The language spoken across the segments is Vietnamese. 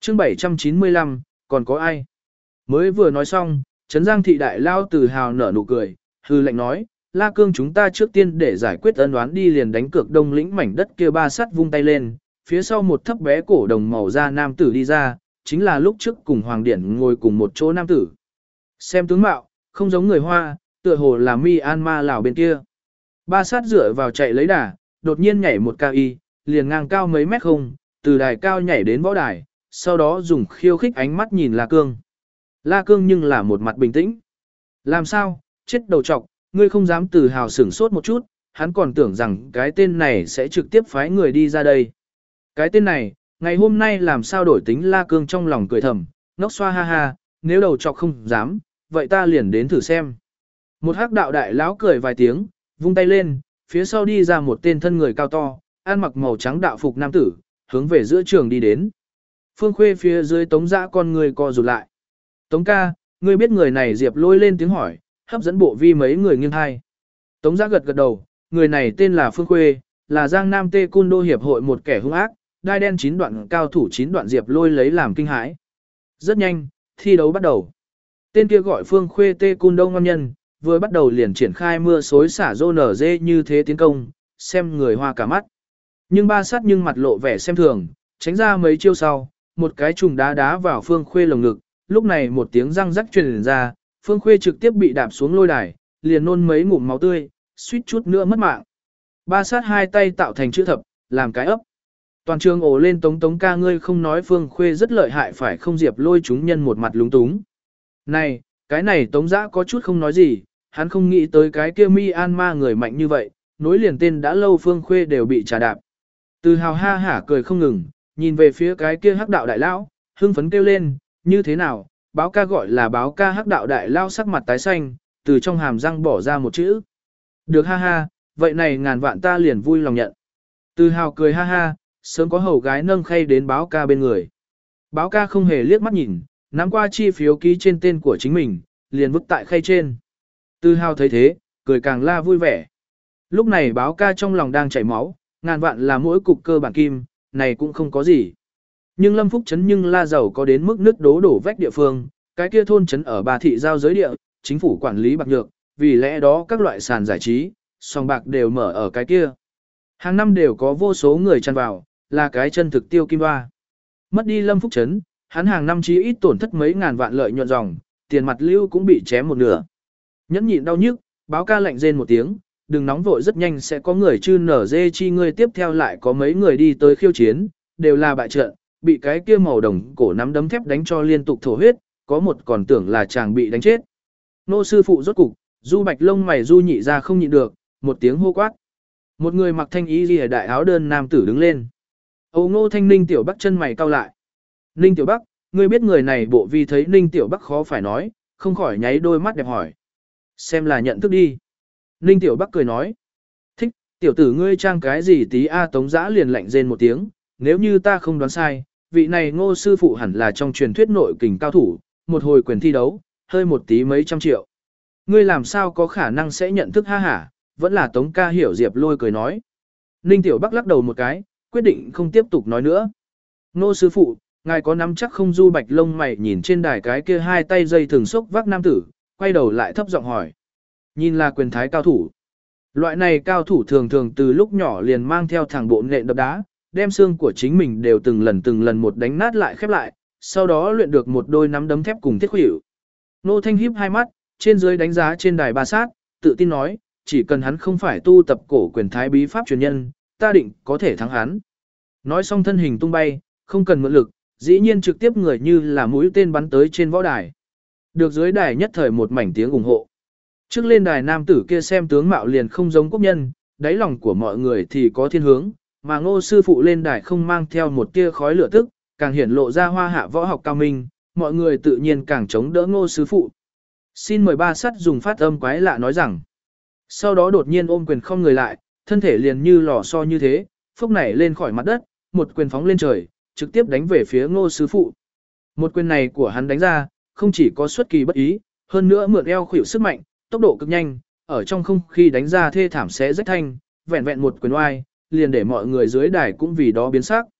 chương 795, còn có ai? Mới vừa nói xong, Trấn Giang thị đại lao tự hào nở nụ cười, hư lệnh nói, La Cương chúng ta trước tiên để giải quyết ân đoán đi liền đánh cược đông lĩnh mảnh đất kia ba sắt vung tay lên, phía sau một thấp bé cổ đồng màu da nam tử đi ra, chính là lúc trước cùng Hoàng Điển ngồi cùng một chỗ nam tử. Xem tướng mạo, không giống người Hoa, tựa hồ là Myanmar Lào bên kia. Ba sát dựa vào chạy lấy đà, đột nhiên nhảy một cao y, liền ngang cao mấy mét không, từ đài cao nhảy đến võ đài, sau đó dùng khiêu khích ánh mắt nhìn La Cương. La Cương nhưng là một mặt bình tĩnh. Làm sao, chết đầu trọc, ngươi không dám tự hào sửng sốt một chút, hắn còn tưởng rằng cái tên này sẽ trực tiếp phái người đi ra đây. Cái tên này, ngày hôm nay làm sao đổi tính La Cương trong lòng cười thầm, ngốc xoa ha ha, nếu đầu trọc không dám, vậy ta liền đến thử xem. Một hắc đạo đại lão cười vài tiếng, vung tay lên, phía sau đi ra một tên thân người cao to, ăn mặc màu trắng đạo phục nam tử, hướng về giữa trường đi đến. Phương Khuê phía dưới Tống Dã con người co rụt lại. Tống ca, ngươi biết người này Diệp Lôi lên tiếng hỏi, hấp dẫn bộ vi mấy người nghiêng hai. Tống Dã gật gật đầu, người này tên là Phương Khuê, là Giang Nam Tê Cun Đô hiệp hội một kẻ hung ác, đai đen 9 đoạn cao thủ 9 đoạn Diệp Lôi lấy làm kinh hãi. Rất nhanh, thi đấu bắt đầu. Tên kia gọi Phương Khuê Tê Cun Đô ngon nhân, vừa bắt đầu liền triển khai mưa xối xả rô nở dê như thế tiến công, xem người hoa cả mắt. Nhưng ba sát nhưng mặt lộ vẻ xem thường, tránh ra mấy chiêu sau, một cái trùng đá đá vào Phương Khuê lồng ngực, lúc này một tiếng răng rắc truyền ra, Phương Khuê trực tiếp bị đạp xuống lôi đài, liền nôn mấy ngụm máu tươi, suýt chút nữa mất mạng. Ba sát hai tay tạo thành chữ thập, làm cái ấp. Toàn trường ồ lên Tống ca ngươi không nói Phương Khuê rất lợi hại phải không Diệp Lôi chúng nhân một mặt lúng túng. Này, cái này Tống Dã có chút không nói gì, hắn không nghĩ tới cái kia Myanmar người mạnh như vậy, nối liền tên đã lâu Phương Khuê đều bị trà đạp. Từ hào ha hả cười không ngừng, nhìn về phía cái kia hắc đạo đại lão, hưng phấn kêu lên, như thế nào, báo ca gọi là báo ca hắc đạo đại lão sắc mặt tái xanh, từ trong hàm răng bỏ ra một chữ. Được ha ha, vậy này ngàn vạn ta liền vui lòng nhận. Từ hào cười ha ha, sớm có hầu gái nâng khay đến báo ca bên người. Báo ca không hề liếc mắt nhìn, nắm qua chi phiếu ký trên tên của chính mình, liền vứt tại khay trên. Từ hào thấy thế, cười càng la vui vẻ. Lúc này báo ca trong lòng đang chảy máu, ngàn vạn là mỗi cục cơ bản kim, này cũng không có gì. Nhưng Lâm Phúc Trấn nhưng la giàu có đến mức nứt đổ vách địa phương, cái kia thôn trấn ở Bà Thị giao giới địa, chính phủ quản lý bạc nhược, vì lẽ đó các loại sàn giải trí, sòng bạc đều mở ở cái kia. Hàng năm đều có vô số người chăn vào, là cái chân thực tiêu kim ba. Mất đi Lâm Phúc Trấn, hắn hàng năm chí ít tổn thất mấy ngàn vạn lợi nhuận dòng, tiền mặt lưu cũng bị chém một nửa. Nhẫn nhịn đau nhức, báo ca lạnh rên một tiếng, đừng nóng vội rất nhanh sẽ có người chư nở dê chi ngươi tiếp theo lại có mấy người đi tới khiêu chiến, đều là bại trận, bị cái kia màu đồng cổ nắm đấm thép đánh cho liên tục thổ huyết, có một còn tưởng là chàng bị đánh chết. Nô sư phụ rốt cục, Du Bạch lông mày Du nhị ra không nhịn được, một tiếng hô quát. Một người mặc thanh y liễu đại áo đơn nam tử đứng lên. Âu Ngô Thanh Ninh Tiểu Bắc chân mày cau lại. Ninh Tiểu Bắc, ngươi biết người này bộ vi thấy Ninh Tiểu Bắc khó phải nói, không khỏi nháy đôi mắt đẹp hỏi. Xem là nhận thức đi. Ninh Tiểu Bắc cười nói. Thích, tiểu tử ngươi trang cái gì tí a Tống Dã liền lạnh rên một tiếng, nếu như ta không đoán sai, vị này Ngô sư phụ hẳn là trong truyền thuyết nội kình cao thủ, một hồi quyền thi đấu, hơi một tí mấy trăm triệu. Ngươi làm sao có khả năng sẽ nhận thức ha hả, vẫn là Tống ca hiểu Diệp Lôi cười nói. Ninh Tiểu Bắc lắc đầu một cái, quyết định không tiếp tục nói nữa. Ngô sư phụ, ngài có nắm chắc không? Du Bạch lông mày nhìn trên đài cái kia hai tay dây thường xốc vác nam tử, quay đầu lại thấp giọng hỏi. Nhìn là quyền thái cao thủ. Loại này cao thủ thường thường từ lúc nhỏ liền mang theo thẳng bộ nện đập đá, đem xương của chính mình đều từng lần một đánh nát lại khép lại, sau đó luyện được một đôi nắm đấm thép cùng thiết khuỷu. Nô Thanh híp hai mắt, trên dưới đánh giá trên đài ba sát, tự tin nói, chỉ cần hắn không phải tu tập cổ quyền thái bí pháp truyền nhân, ta định có thể thắng hắn. Nói xong thân hình tung bay, không cần mượn lực, dĩ nhiên trực tiếp người như là mũi tên bắn tới trên võ đài. Được dưới đài nhất thời một mảnh tiếng ủng hộ. Trước lên đài nam tử kia xem tướng mạo liền không giống quốc nhân, đáy lòng của mọi người thì có thiên hướng, mà Ngô sư phụ lên đài không mang theo một tia khói lửa tức, càng hiển lộ ra hoa hạ võ học cao minh, mọi người tự nhiên càng chống đỡ Ngô sư phụ. Xin mời ba sắt dùng phát âm quái lạ nói rằng. Sau đó đột nhiên ôm quyền không người lại, thân thể liền như lò xo như thế, phốc nảy lên khỏi mặt đất, một quyền phóng lên trời, trực tiếp đánh về phía Ngô sư phụ. Một quyền này của hắn đánh ra, không chỉ có xuất kỳ bất ý, hơn nữa mượn eo khuỷu sức mạnh, tốc độ cực nhanh, ở trong không khí đánh ra thê thảm xé rách thanh, vẹn vẹn một quyền oai, liền để mọi người dưới đài cũng vì đó biến sắc.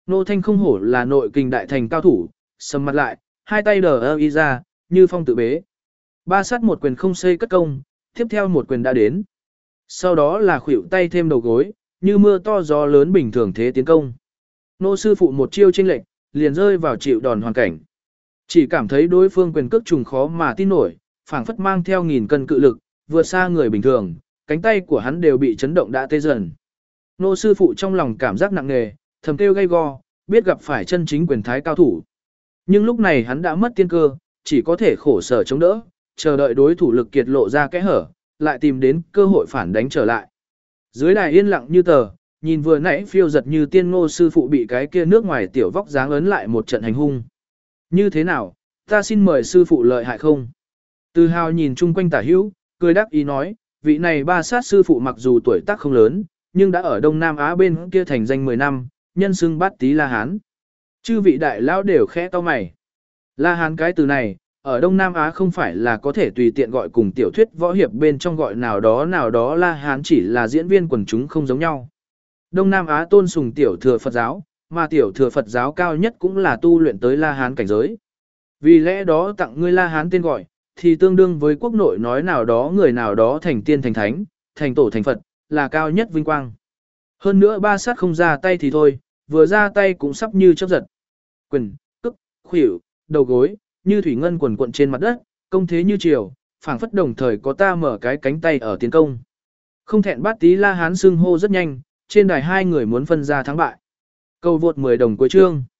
Nô Thanh không hổ là nội kình đại thành cao thủ, sầm mặt lại, hai tay đờ y ra, như phong tự bế. Ba sát một quyền không xây cất công, tiếp theo một quyền đã đến. Sau đó là khuỷu tay thêm đầu gối, như mưa to gió lớn bình thường thế tiến công. Nô sư phụ một chiêu chênh lệch, liền rơi vào chịu đòn hoàn cảnh. Chỉ cảm thấy đối phương quyền cước trùng khó mà tin nổi, phảng phất mang theo nghìn cân cự lực, vượt xa người bình thường, cánh tay của hắn đều bị chấn động đã tê dần. Nô sư phụ trong lòng cảm giác nặng nề, thầm kêu gay go, biết gặp phải chân chính quyền thái cao thủ. Nhưng lúc này hắn đã mất tiên cơ, chỉ có thể khổ sở chống đỡ, chờ đợi đối thủ lực kiệt lộ ra kẽ hở, lại tìm đến cơ hội phản đánh trở lại. Dưới đài yên lặng như tờ, nhìn vừa nãy phiêu giật như tiên Ngô sư phụ bị cái kia nước ngoài tiểu vóc dáng ấn lại một trận hành hung. Như thế nào, ta xin mời sư phụ lợi hại không? Từ Hào nhìn chung quanh tả hữu, cười đáp ý nói, vị này ba sát sư phụ mặc dù tuổi tác không lớn, nhưng đã ở Đông Nam Á bên kia thành danh 10 năm, nhân xưng bát tí La Hán. Chư vị đại lão đều khẽ to mày. La Hán cái từ này, ở Đông Nam Á không phải là có thể tùy tiện gọi cùng tiểu thuyết võ hiệp bên trong gọi nào đó La Hán chỉ là diễn viên quần chúng không giống nhau. Đông Nam Á tôn sùng tiểu thừa Phật giáo, mà tiểu thừa Phật giáo cao nhất cũng là tu luyện tới La Hán cảnh giới. Vì lẽ đó tặng ngươi La Hán tên gọi, thì tương đương với quốc nội nói nào đó người nào đó thành tiên thành thánh, thành tổ thành Phật, là cao nhất vinh quang. Hơn nữa ba sát không ra tay thì thôi, vừa ra tay cũng sắp như chớp giật. Quyền, cức, khuỷu, đầu gối, như thủy ngân quần quận trên mặt đất, công thế như chiều, phảng phất đồng thời có ta mở cái cánh tay ở tiến công. Không thẹn bát tí La Hán xưng hô rất nhanh, trên đài hai người muốn phân ra thắng bại. Cầu vượt 10 đồng cuối chương.